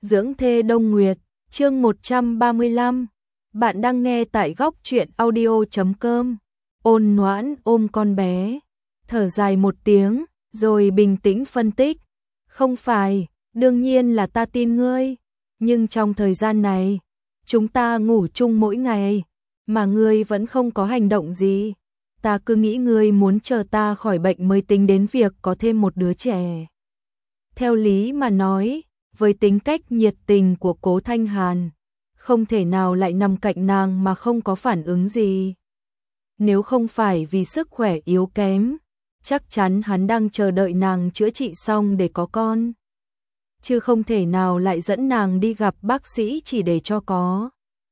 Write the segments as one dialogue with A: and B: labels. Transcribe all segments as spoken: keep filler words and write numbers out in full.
A: Dưỡng thê Đông Nguyệt, chương một trăm ba mươi lăm. Bạn đang nghe tại góc truyện audio chấm com. Ôn Noãn ôm con bé, thở dài một tiếng, rồi bình tĩnh phân tích. Không phải, đương nhiên là ta tin ngươi, nhưng trong thời gian này, chúng ta ngủ chung mỗi ngày, mà ngươi vẫn không có hành động gì. Ta cứ nghĩ ngươi muốn chờ ta khỏi bệnh mới tính đến việc có thêm một đứa trẻ. Theo lý mà nói, với tính cách nhiệt tình của Cố Thanh Hàn, không thể nào lại nằm cạnh nàng mà không có phản ứng gì. Nếu không phải vì sức khỏe yếu kém, chắc chắn hắn đang chờ đợi nàng chữa trị xong để có con. Chứ không thể nào lại dẫn nàng đi gặp bác sĩ chỉ để cho có.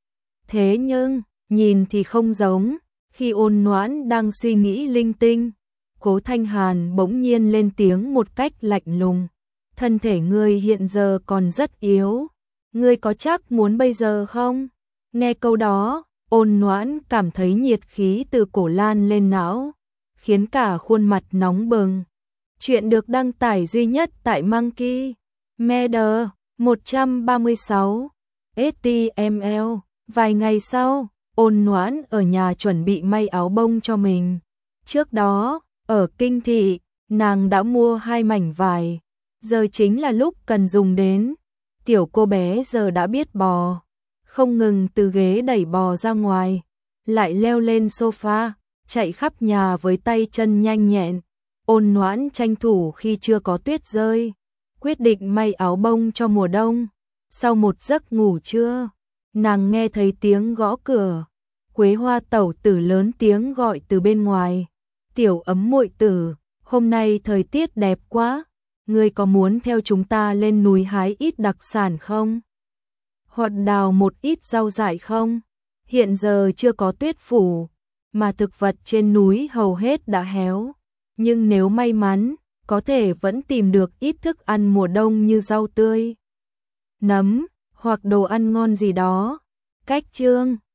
A: Thế nhưng, nhìn thì không giống, khi Ôn Noãn đang suy nghĩ linh tinh, Cố Thanh Hàn bỗng nhiên lên tiếng một cách lạnh lùng. Thân thể ngươi hiện giờ còn rất yếu, ngươi có chắc muốn bây giờ không? Nghe câu đó, Ôn Noãn cảm thấy nhiệt khí từ cổ lan lên não, khiến cả khuôn mặt nóng bừng. Chuyện được đăng tải duy nhất tại Monkey Media một trăm ba mươi sáu ét tê em lờ. Vài ngày sau, Ôn Noãn ở nhà chuẩn bị may áo bông cho mình. Trước đó, ở Kinh Thị, nàng đã mua hai mảnh vải. Giờ chính là lúc cần dùng đến. Tiểu cô bé giờ đã biết bò, không ngừng từ ghế đẩy bò ra ngoài, lại leo lên sofa, chạy khắp nhà với tay chân nhanh nhẹn. Ôn Noãn tranh thủ khi chưa có tuyết rơi, quyết định may áo bông cho mùa đông. Sau một giấc ngủ trưa, nàng nghe thấy tiếng gõ cửa. Quế Hoa tẩu tử lớn tiếng gọi từ bên ngoài. Tiểu Ấm muội tử, hôm nay thời tiết đẹp quá. Ngươi có muốn theo chúng ta lên núi hái ít đặc sản không? Hoặc đào một ít rau dại không? Hiện giờ chưa có tuyết phủ, mà thực vật trên núi hầu hết đã héo. Nhưng nếu may mắn, có thể vẫn tìm được ít thức ăn mùa đông như rau tươi, nấm, hoặc đồ ăn ngon gì đó. Cách chương